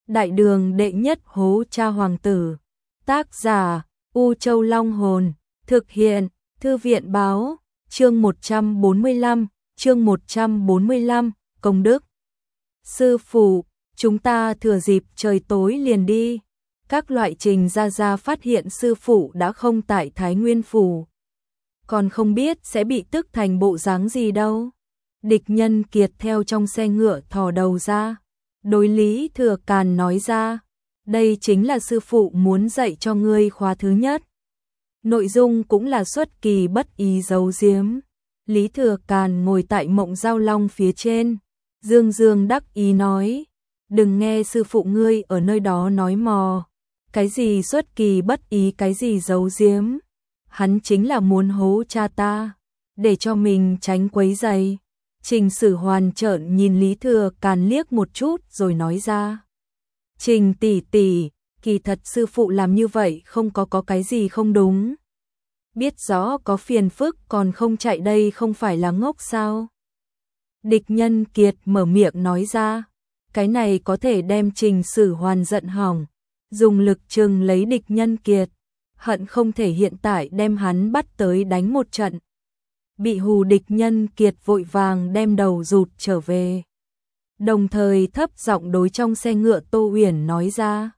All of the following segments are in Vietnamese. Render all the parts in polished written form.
Đại đường đệ nhất hố cha hoàng tử. Tác giả U Châu Long Hồn. Thực hiện Thư viện báo. Chương 145. Chương 145. Công đức. Sư phụ, chúng ta thừa dịp trời tối liền đi. Các loại Trình ra phát hiện sư phụ đã không tại Thái Nguyên phủ. Còn không biết sẽ bị tức thành bộ dáng gì đâu. Địch Nhân Kiệt theo trong xe ngựa thò đầu ra. Đối Lý Thừa Càn nói ra, đây chính là sư phụ muốn dạy cho ngươi khóa thứ nhất. Nội dung cũng là xuất kỳ bất ý giấu giếm. Lý Thừa Càn ngồi tại Mộng Giao Long phía trên, dương dương đắc ý nói, đừng nghe sư phụ ngươi ở nơi đó nói mò, cái gì xuất kỳ bất ý cái gì giấu giếm, hắn chính là muốn hố cha ta, để cho mình tránh quấy rầy. Trình Sử Hoàn trợn nhìn Lý Thừa Càn liếc một chút rồi nói ra, Trình tỷ tỷ, kỳ thật sư phụ làm như vậy không có cái gì không đúng. Biết rõ có phiền phức còn không chạy đây không phải là ngốc sao? Địch Nhân Kiệt mở miệng nói ra, cái này có thể đem Trình Sử Hoàn giận hỏng, dùng lực trừng lấy Địch Nhân Kiệt, hận không thể hiện tại đem hắn bắt tới đánh một trận. Bị hù Địch Nhân Kiệt vội vàng đem đầu rụt trở về. Đồng thời thấp giọng đối trong xe ngựa Tô Uyển nói ra,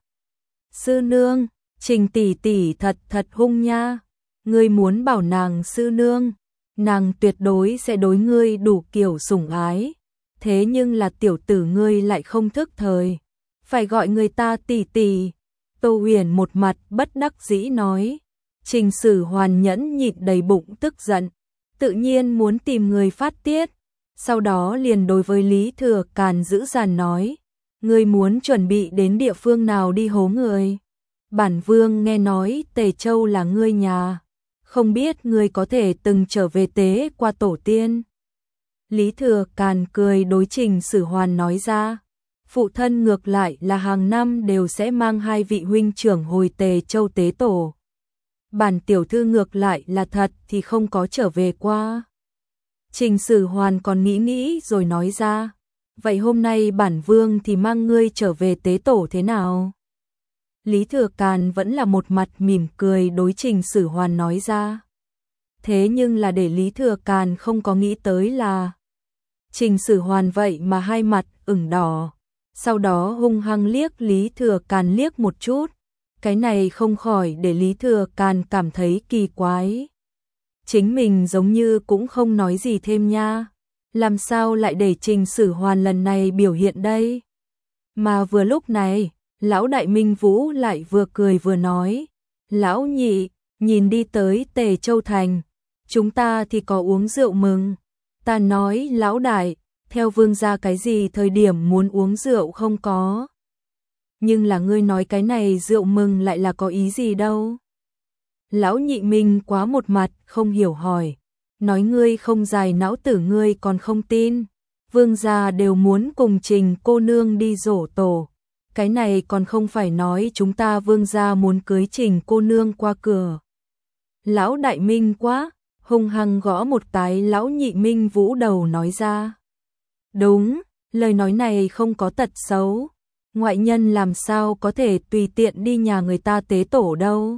sư nương, Trình tỷ tỷ thật hung nha. Ngươi muốn bảo nàng sư nương, nàng tuyệt đối sẽ đối ngươi đủ kiểu sủng ái. Thế nhưng là tiểu tử ngươi lại không thức thời, phải gọi người ta tỷ tỷ. Tô Huyền một mặt bất đắc dĩ nói. Trình Sử Hoàn nhẫn nhịn đầy bụng tức giận, tự nhiên muốn tìm người phát tiết. Sau đó liền đối với Lý Thừa Càn dữ dằn nói, ngươi muốn chuẩn bị đến địa phương nào đi hố người? Bản vương nghe nói Tề Châu là ngươi nhà, không biết ngươi có thể từng trở về tế qua tổ tiên. Lý Thừa Càn cười đối Trình Sử Hoàn nói ra, phụ thân ngược lại là hàng năm đều sẽ mang hai vị huynh trưởng hồi Tề Châu tế tổ. Bản tiểu thư ngược lại là thật thì không có trở về qua. Trình Sử Hoàn còn nghĩ rồi nói ra, vậy hôm nay bản vương thì mang ngươi trở về tế tổ thế nào? Lý Thừa Càn vẫn là một mặt mỉm cười đối Trình Sử Hoàn nói ra. Thế nhưng là để Lý Thừa Càn không có nghĩ tới là Trình Sử Hoàn vậy mà hai mặt ửng đỏ, sau đó hung hăng liếc Lý Thừa Càn liếc một chút. Cái này không khỏi để Lý Thừa Càn cảm thấy kỳ quái. Chính mình giống như cũng không nói gì thêm nha. Làm sao lại để Trình Sử Hoàn lần này biểu hiện đây? Mà vừa lúc này, lão đại Minh Vũ lại vừa cười vừa nói, lão nhị, nhìn đi tới Tề Châu Thành, chúng ta thì có uống rượu mừng. Ta nói lão đại, theo vương gia cái gì thời điểm muốn uống rượu không có. Nhưng là ngươi nói cái này rượu mừng lại là có ý gì đâu. Lão nhị Minh quá một mặt không hiểu hỏi, nói ngươi không dài não tử ngươi còn không tin. Vương gia đều muốn cùng Trình cô nương đi giỗ tổ. Cái này còn không phải nói chúng ta vương gia muốn cưới Trình cô nương qua cửa. Lão đại Minh quá, hung hăng gõ một cái lão nhị Minh Vũ đầu nói ra. Đúng, lời nói này không có tật xấu. Ngoại nhân làm sao có thể tùy tiện đi nhà người ta tế tổ đâu.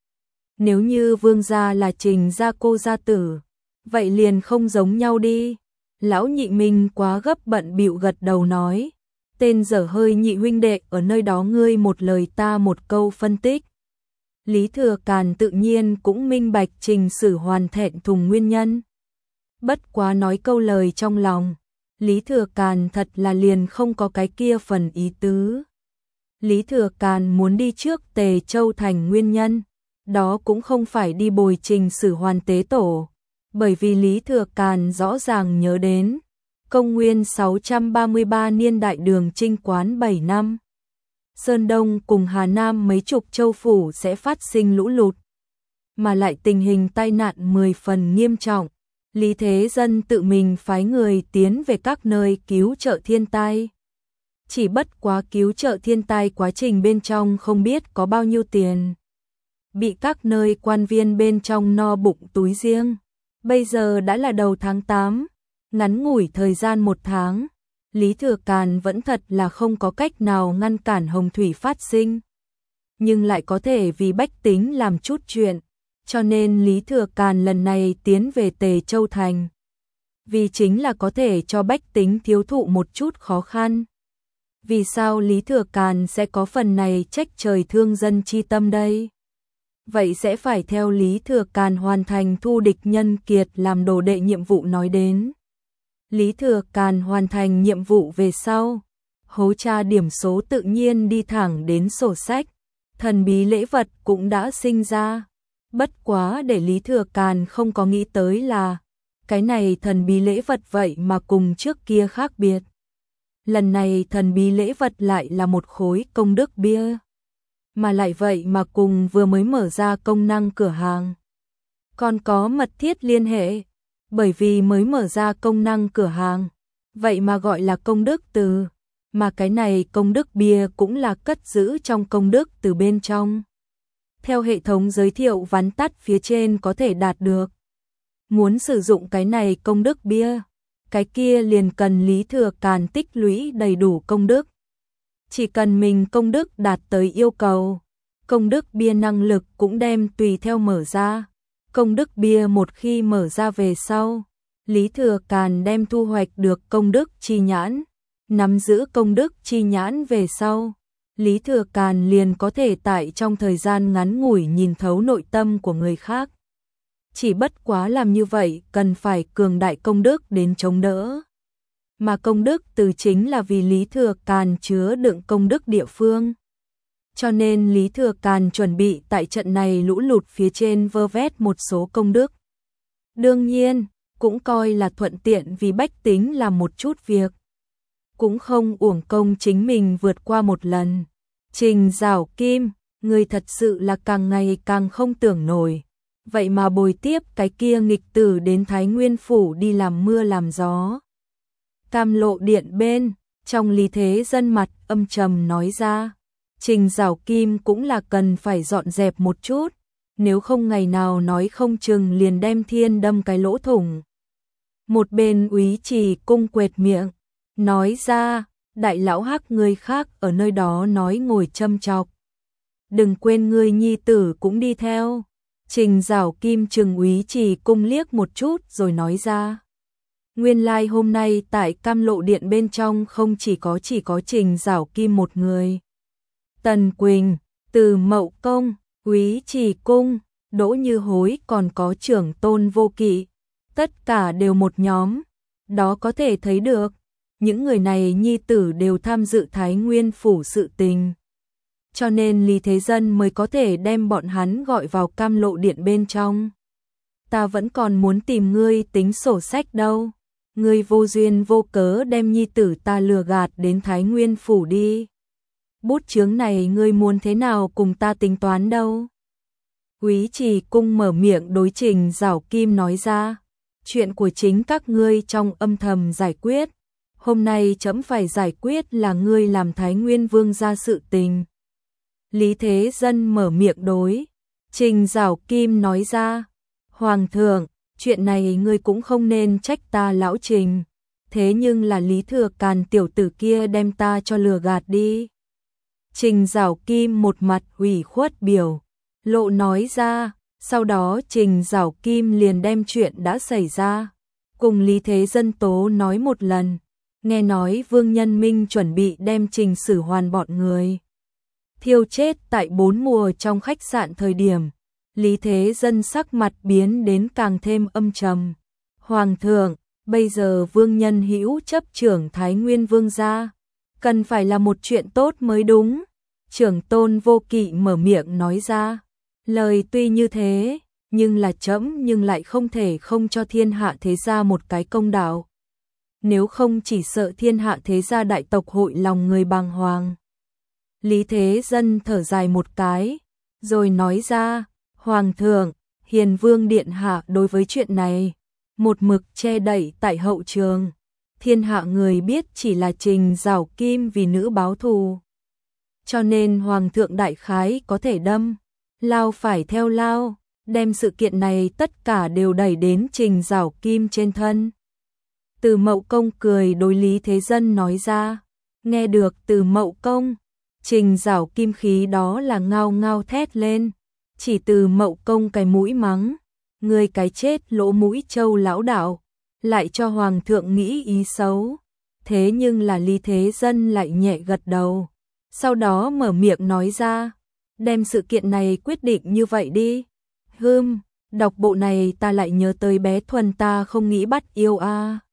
Nếu như vương gia là Trình gia cô gia tử, vậy liền không giống nhau đi. Lão nhị Minh quá gấp bận bịu gật đầu nói. Tên dở hơi nhị huynh đệ ở nơi đó ngươi một lời ta một câu phân tích. Lý Thừa Càn tự nhiên cũng minh bạch Trình Sử Hoàn thẹn thùng nguyên nhân. Bất quá nói câu lời trong lòng, Lý Thừa Càn thật là liền không có cái kia phần ý tứ. Lý Thừa Càn muốn đi trước Tề Châu Thành nguyên nhân, đó cũng không phải đi bồi Trình Sử Hoàn tế tổ, bởi vì Lý Thừa Càn rõ ràng nhớ đến Công nguyên 633 niên đại Đường Chinh quán 7 năm. Sơn Đông cùng Hà Nam mấy chục châu phủ sẽ phát sinh lũ lụt, mà lại tình hình tai nạn 10 phần nghiêm trọng. Lý Thế Dân tự mình phái người tiến về các nơi cứu trợ thiên tai. Chỉ bất quá cứu trợ thiên tai quá trình bên trong không biết có bao nhiêu tiền. Bị các nơi quan viên bên trong no bụng túi riêng. Bây giờ đã là đầu tháng 8, ngắn ngủi thời gian 1 tháng, Lý Thừa Càn vẫn thật là không có cách nào ngăn cản hồng thủy phát sinh, nhưng lại có thể vì bách tính làm chút chuyện, cho nên Lý Thừa Càn lần này tiến về Tề Châu Thành. Vì chính là có thể cho bách tính thiếu thụ một chút khó khăn. Vì sao Lý Thừa Càn sẽ có phần này trách trời thương dân chi tâm đây? Vậy sẽ phải theo Lý Thừa Càn hoàn thành thu địch nhân kiệt làm đồ đệ nhiệm vụ nói đến. Lý Thừa Càn hoàn thành nhiệm vụ về sau, hố tra điểm số tự nhiên đi thẳng đến sổ sách, thần bí lễ vật cũng đã sinh ra. Bất quá để Lý Thừa Càn không có nghĩ tới là, cái này thần bí lễ vật vậy mà cùng trước kia khác biệt. Lần này thần bí lễ vật lại là một khối công đức bia, mà lại vậy mà cùng vừa mới mở ra công năng cửa hàng còn có mật thiết liên hệ, bởi vì mới mở ra công năng cửa hàng, vậy mà gọi là công đức từ, mà cái này công đức bia cũng là cất giữ trong công đức từ bên trong. Theo hệ thống giới thiệu vắn tắt phía trên có thể đạt được. Muốn sử dụng cái này công đức bia, cái kia liền cần Lý Thừa Càn tích lũy đầy đủ công đức. Chỉ cần mình công đức đạt tới yêu cầu, công đức bia năng lực cũng đem tùy theo mở ra. Công đức bia một khi mở ra về sau, Lý Thừa Càn đem thu hoạch được công đức chi nhãn. Nắm giữ công đức chi nhãn về sau, Lý Thừa Càn liền có thể tại trong thời gian ngắn ngủi nhìn thấu nội tâm của người khác. Chỉ bất quá làm như vậy cần phải cường đại công đức đến chống đỡ. Mà công đức từ chính là vì Lý Thừa Càn chứa đựng công đức địa phương. Cho nên Lý Thừa Càn chuẩn bị tại trận này lũ lụt phía trên vơ vét một số công đức. Đương nhiên, cũng coi là thuận tiện vì bách tính làm một chút việc. Cũng không uổng công chính mình vượt qua một lần. Trình Giảo Kim, người thật sự là càng ngày càng không tưởng nổi. Vậy mà bồi tiếp cái kia nghịch tử đến Thái Nguyên Phủ đi làm mưa làm gió. Cam Lộ Điện bên, trong Lý Thế Dân mặt âm trầm nói ra. Trình Giảo Kim cũng là cần phải dọn dẹp một chút, nếu không ngày nào nói không chừng liền đem thiên đâm cái lỗ thủng. Một bên Úy Trì Cung quệt miệng, nói ra, đại lão Hắc người khác ở nơi đó nói ngồi châm chọc. Đừng quên ngươi nhi tử cũng đi theo. Trình Giảo Kim trừng Úy Trì Cung liếc một chút rồi nói ra. Nguyên lai hôm nay tại Cam Lộ Điện bên trong không chỉ có Trình Giảo Kim một người. Tần Quỳnh, Từ Mậu Công, Úy Trì Cung, Đỗ Như Hối còn có Trưởng Tôn Vô Kỵ, tất cả đều một nhóm. Đó có thể thấy được, những người này nhi tử đều tham dự Thái Nguyên Phủ sự tình. Cho nên Lý Thế Dân mới có thể đem bọn hắn gọi vào Cam Lộ Điện bên trong. Ta vẫn còn muốn tìm ngươi tính sổ sách đâu. Ngươi vô duyên vô cớ đem nhi tử ta lừa gạt đến Thái Nguyên Phủ đi. Bút chướng này ngươi muốn thế nào cùng ta tính toán đâu. Úy Trì Cung mở miệng đối Trình Giảo Kim nói ra. Chuyện của chính các ngươi trong âm thầm giải quyết. Hôm nay chấm phải giải quyết là ngươi làm Thái Nguyên Vương ra sự tình. Lý Thế Dân mở miệng đối. Trình Giảo Kim nói ra. Hoàng thượng, chuyện này ngươi cũng không nên trách ta lão Trình. Thế nhưng là Lý Thừa Càn tiểu tử kia đem ta cho lừa gạt đi. Trình Giảo Kim một mặt ủy khuất biểu lộ nói ra, sau đó Trình Giảo Kim liền đem chuyện đã xảy ra cùng Lý Thế Dân tố nói một lần. Nghe nói Vương Nhân Minh chuẩn bị đem Trình Sử Hoàn bọn người thiêu chết tại 4 mùa trong khách sạn thời điểm, Lý Thế Dân sắc mặt biến đến càng thêm âm trầm. Hoàng thượng, bây giờ Vương Nhân Hữu chấp trưởng Thái Nguyên Vương gia, cần phải là một chuyện tốt mới đúng. Trưởng Tôn Vô Kỵ mở miệng nói ra. Lời tuy như thế, nhưng là trẫm nhưng lại không thể không cho thiên hạ thế gia một cái công đạo. Nếu không chỉ sợ thiên hạ thế gia đại tộc hội lòng người bàng hoàng. Lý Thế Dân thở dài một cái, rồi nói ra, Hoàng thượng, Hiền Vương Điện Hạ đối với chuyện này, một mực che đậy tại hậu trường. Thiên hạ người biết chỉ là Trình Giảo Kim vì nữ báo thù. Cho nên Hoàng thượng đại khái có thể đâm lao phải theo lao, đem sự kiện này tất cả đều đẩy đến Trình Giảo Kim trên thân. Từ Mậu Công cười đối Lý Thế Dân nói ra. Nghe được Từ Mậu Công, Trình Giảo kim khí đó là ngao ngao thét lên. Chỉ Từ Mậu Công cái mũi mắng. Người cái chết lỗ mũi Châu lão đạo, lại cho Hoàng thượng nghĩ ý xấu. Thế nhưng là Lý Thế Dân lại nhẹ gật đầu. Sau đó mở miệng nói ra. Đem sự kiện này quyết định như vậy đi. Đọc bộ này ta lại nhớ tới bé Thuần ta không nghĩ bắt yêu a.